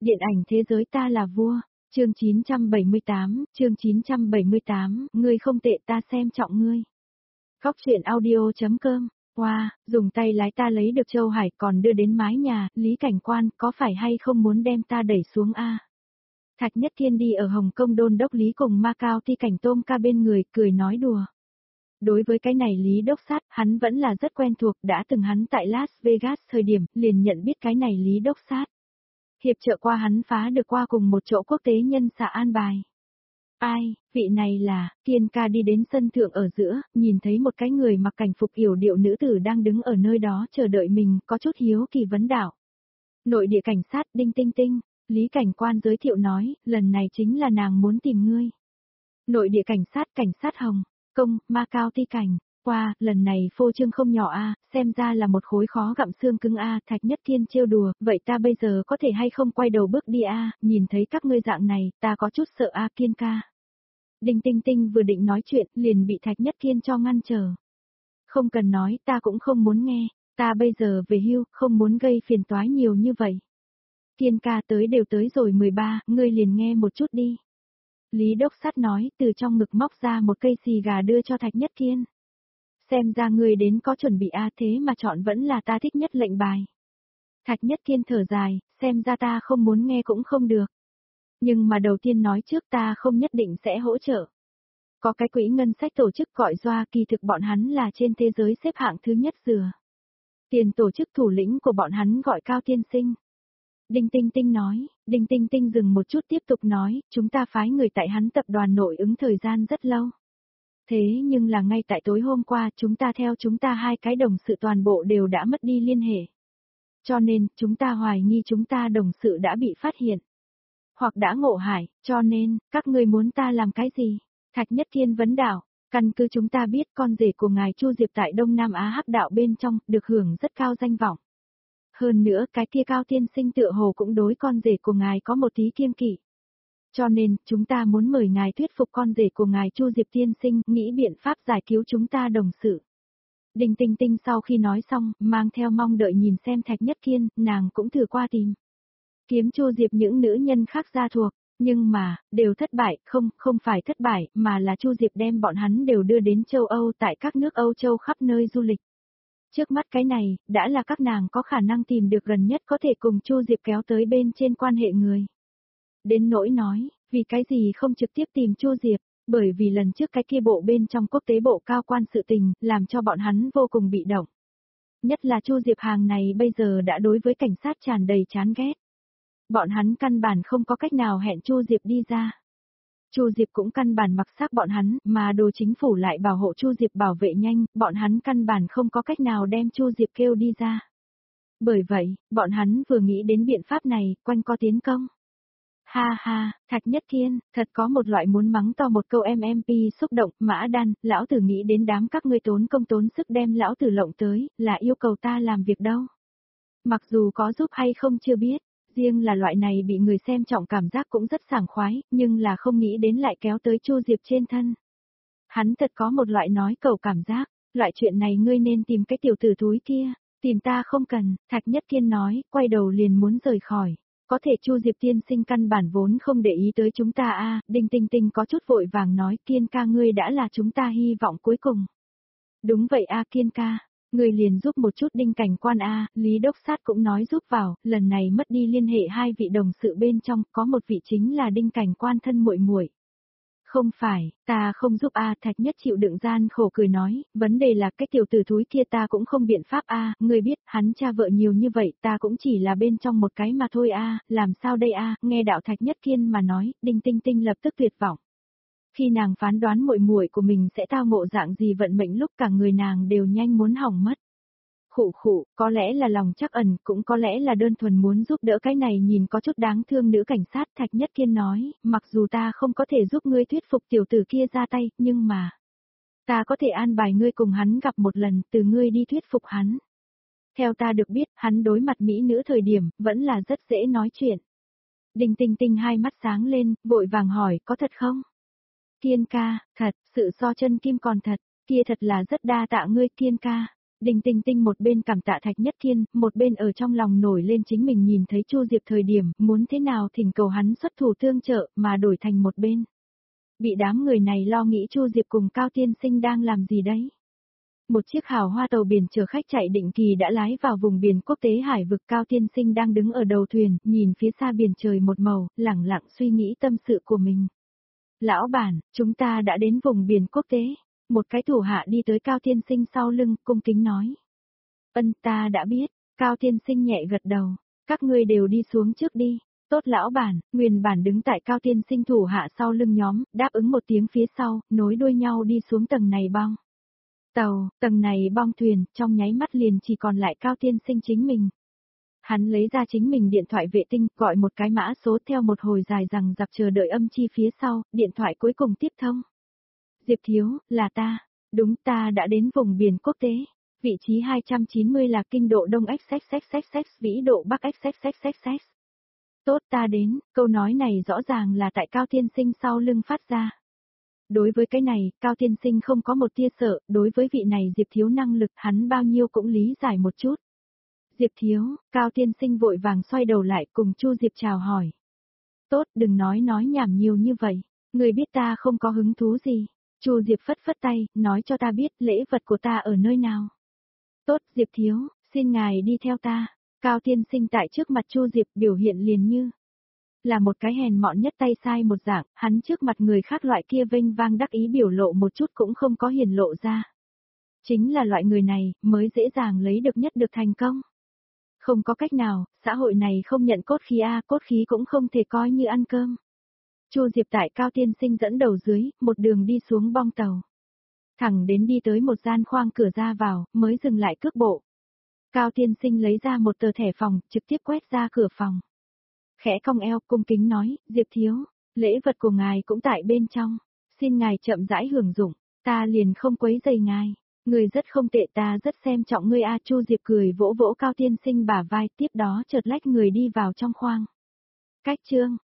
Điện ảnh thế giới ta là vua, chương 978, ngươi không tệ ta xem trọng ngươi. Góc truyện audio.com, wow, dùng tay lái ta lấy được Châu Hải còn đưa đến mái nhà, Lý Cảnh Quan có phải hay không muốn đem ta đẩy xuống a? Thạch Nhất Thiên đi ở Hồng Kông đôn đốc Lý cùng Macau Ti Cảnh Tôm ca bên người cười nói đùa. Đối với cái này Lý đốc sát, hắn vẫn là rất quen thuộc, đã từng hắn tại Las Vegas thời điểm, liền nhận biết cái này Lý đốc sát. Hiệp trợ qua hắn phá được qua cùng một chỗ quốc tế nhân xạ an bài. Ai, vị này là, Kiên ca đi đến sân thượng ở giữa, nhìn thấy một cái người mặc cảnh phục yểu điệu nữ tử đang đứng ở nơi đó chờ đợi mình, có chút hiếu kỳ vấn đạo. Nội địa cảnh sát Đinh Tinh Tinh, Lý Cảnh Quan giới thiệu nói, lần này chính là nàng muốn tìm ngươi. Nội địa cảnh sát Hồng Kông, Macau Ti Cảnh. Qua, lần này phô trương không nhỏ a, xem ra là một khối khó gặm xương cứng a, Thạch Nhất Thiên trêu đùa, vậy ta bây giờ có thể hay không quay đầu bước đi a, nhìn thấy các ngươi dạng này, ta có chút sợ a Kiên ca. Đinh Tinh Tinh vừa định nói chuyện, liền bị Thạch Nhất Thiên cho ngăn trở. Không cần nói, ta cũng không muốn nghe, ta bây giờ về hưu, không muốn gây phiền toái nhiều như vậy. Kiên ca tới đều tới rồi 13, ngươi liền nghe một chút đi. Lý đốc sát nói, từ trong ngực móc ra một cây xì gà đưa cho Thạch Nhất Thiên. Xem ra ngươi đến có chuẩn bị a, thế mà chọn vẫn là ta thích nhất lệnh bài. Thạch Nhất Thiên thở dài, xem ra ta không muốn nghe cũng không được. Nhưng mà đầu tiên nói trước ta không nhất định sẽ hỗ trợ. Có cái quỹ ngân sách tổ chức gọi Doa, kỳ thực bọn hắn là trên thế giới xếp hạng thứ nhất dừa. Tiền tổ chức thủ lĩnh của bọn hắn gọi Cao Tiên Sinh. Đinh Tinh Tinh nói, Đinh Tinh Tinh dừng một chút tiếp tục nói, chúng ta phái người tại hắn tập đoàn nội ứng thời gian rất lâu. Thế nhưng là ngay tại tối hôm qua chúng ta hai cái đồng sự toàn bộ đều đã mất đi liên hệ. Cho nên, chúng ta hoài nghi chúng ta đồng sự đã bị phát hiện. Hoặc đã ngộ hại, cho nên, các ngươi muốn ta làm cái gì? Thạch Nhất Thiên vấn đạo, căn cứ chúng ta biết con rể của ngài Chu Diệp tại Đông Nam Á Hắc đạo bên trong, được hưởng rất cao danh vọng. Hơn nữa cái kia Cao Tiên Sinh tựa hồ cũng đối con rể của ngài có một tí kiêng kỵ. Cho nên, chúng ta muốn mời ngài thuyết phục con rể của ngài Chu Diệp tiên sinh, nghĩ biện pháp giải cứu chúng ta đồng sự. Đinh Tinh Tinh sau khi nói xong, mang theo mong đợi nhìn xem Thạch Nhất Thiên, nàng cũng thử qua tìm. Kiếm Chu Diệp những nữ nhân khác gia thuộc, nhưng mà, đều thất bại, không phải thất bại, mà là Chu Diệp đem bọn hắn đều đưa đến châu Âu tại các nước Âu Châu khắp nơi du lịch. Trước mắt cái này, đã là các nàng có khả năng tìm được gần nhất có thể cùng Chu Diệp kéo tới bên trên quan hệ người. Đến nỗi nói, vì cái gì không trực tiếp tìm Chu Diệp, bởi vì lần trước cái kia bộ bên trong quốc tế bộ cao quan sự tình, làm cho bọn hắn vô cùng bị động. Nhất là Chu Diệp hàng này bây giờ đã đối với cảnh sát tràn đầy chán ghét. Bọn hắn căn bản không có cách nào hẹn Chu Diệp đi ra. Chu Diệp cũng căn bản mặc xác bọn hắn, mà đồ chính phủ lại bảo hộ Chu Diệp bảo vệ nhanh, bọn hắn căn bản không có cách nào đem Chu Diệp kêu đi ra. Bởi vậy, bọn hắn vừa nghĩ đến biện pháp này, quanh co tiến công. Ha ha, Thạch Nhất Thiên, thật có một loại muốn mắng to một câu MMP xúc động, Mã Đan, lão tử nghĩ đến đám các ngươi tốn công tốn sức đem lão tử lộng tới, là yêu cầu ta làm việc đâu. Mặc dù có giúp hay không chưa biết, riêng là loại này bị người xem trọng cảm giác cũng rất sảng khoái, nhưng là không nghĩ đến lại kéo tới Chu Diệp trên thân. Hắn thật có một loại nói cầu cảm giác, loại chuyện này ngươi nên tìm cái tiểu tử thúi kia, tìm ta không cần, Thạch Nhất Thiên nói, quay đầu liền muốn rời khỏi. Có thể Chu Diệp tiên sinh căn bản vốn không để ý tới chúng ta a, Đinh Tinh Tinh có chút vội vàng nói, Kiên ca ngươi đã là chúng ta hy vọng cuối cùng. Đúng vậy a Kiên ca, ngươi liền giúp một chút Đinh Cảnh Quan a, Lý đốc sát cũng nói giúp vào, lần này mất đi liên hệ hai vị đồng sự bên trong, có một vị chính là Đinh Cảnh Quan thân muội muội. Không phải, ta không giúp a, Thạch Nhất chịu đựng gian khổ cười nói, vấn đề là cái tiểu tử thúi kia ta cũng không biện pháp a, ngươi biết, hắn cha vợ nhiều như vậy, ta cũng chỉ là bên trong một cái mà thôi a, làm sao đây a, nghe đạo Thạch Nhất Kiên mà nói, Đinh Tinh Tinh lập tức tuyệt vọng. Khi nàng phán đoán muội muội của mình sẽ tao ngộ dạng gì vận mệnh lúc cả người nàng đều nhanh muốn hỏng mất. Khụ, có lẽ là lòng trắc ẩn, cũng có lẽ là đơn thuần muốn giúp đỡ cái này nhìn có chút đáng thương nữ cảnh sát. Thạch Nhất Kiên nói, mặc dù ta không có thể giúp ngươi thuyết phục tiểu tử kia ra tay, nhưng mà, ta có thể an bài ngươi cùng hắn gặp một lần, từ ngươi đi thuyết phục hắn. Theo ta được biết, hắn đối mặt mỹ nữ thời điểm, vẫn là rất dễ nói chuyện. Đinh Tinh Tinh hai mắt sáng lên, vội vàng hỏi, có thật không? Kiên ca, thật, sự so chân kim còn thật, kia thật là rất đa tạ ngươi Kiên ca. Đinh Tinh Tinh một bên cảm tạ Thạch Nhất Thiên, một bên ở trong lòng nổi lên chính mình nhìn thấy Chu Diệp thời điểm, muốn thế nào thỉnh cầu hắn xuất thủ tương trợ, mà đổi thành một bên. Bị đám người này lo nghĩ Chu Diệp cùng Cao Tiên Sinh đang làm gì đấy. Một chiếc hào hoa tàu biển chở khách chạy định kỳ đã lái vào vùng biển quốc tế hải vực. Cao Tiên Sinh đang đứng ở đầu thuyền, nhìn phía xa biển trời một màu, lẳng lặng suy nghĩ tâm sự của mình. Lão bản, chúng ta đã đến vùng biển quốc tế. Một cái thủ hạ đi tới Cao Tiên Sinh sau lưng, cung kính nói. Ta đã biết. Cao Tiên Sinh nhẹ gật đầu. Các ngươi đều đi xuống trước đi. Tốt lão bản. Nguyên bản đứng tại Cao Tiên Sinh thủ hạ sau lưng nhóm, đáp ứng một tiếng phía sau, nối đuôi nhau đi xuống tầng này bong. Tàu, tầng này bong thuyền, trong nháy mắt liền chỉ còn lại Cao Tiên Sinh chính mình. Hắn lấy ra chính mình điện thoại vệ tinh, gọi một cái mã số, theo một hồi dài rằng dặc chờ đợi âm chi phía sau, điện thoại cuối cùng tiếp thông. Diệp Thiếu, là ta. Đúng, ta đã đến vùng biển quốc tế. Vị trí 290 là kinh độ Đông XXXXX, vĩ độ Bắc XXXXX. Tốt, ta đến. Câu nói này rõ ràng là tại Cao Tiên Sinh sau lưng phát ra. Đối với cái này, Cao Tiên Sinh không có một tia sợ, đối với vị này Diệp Thiếu năng lực, hắn bao nhiêu cũng lý giải một chút. Diệp Thiếu, Cao Tiên Sinh vội vàng xoay đầu lại cùng Chu Diệp chào hỏi. Tốt, đừng nói nhảm nhiều như vậy, người biết ta không có hứng thú gì. Chu Diệp phất phất tay, nói cho ta biết lễ vật của ta ở nơi nào. Tốt, Diệp Thiếu, xin ngài đi theo ta. Cao Tiên Sinh tại trước mặt Chu Diệp biểu hiện liền như là một cái hèn mọn nhất tay sai một dạng, hắn trước mặt người khác loại kia vênh vang đắc ý biểu lộ một chút cũng không có hiển lộ ra. Chính là loại người này, mới dễ dàng lấy được nhất được thành công. Không có cách nào, xã hội này không nhận cốt khí cốt khí cũng không thể coi như ăn cơm. Chu Diệp tại Cao Tiên Sinh dẫn đầu dưới, một đường đi xuống bong tàu. Thẳng đến đi tới một gian khoang cửa ra vào, mới dừng lại cước bộ. Cao Tiên Sinh lấy ra một tờ thẻ phòng, trực tiếp quét ra cửa phòng. Khẽ cong eo, cung kính nói, Diệp Thiếu, lễ vật của ngài cũng tại bên trong. Xin ngài chậm rãi hưởng dụng, ta liền không quấy rầy ngài. Người rất không tệ, ta rất xem trọng ngươi Chu Diệp cười vỗ vỗ Cao Tiên Sinh bả vai, tiếp đó chợt lách người đi vào trong khoang. Cách chương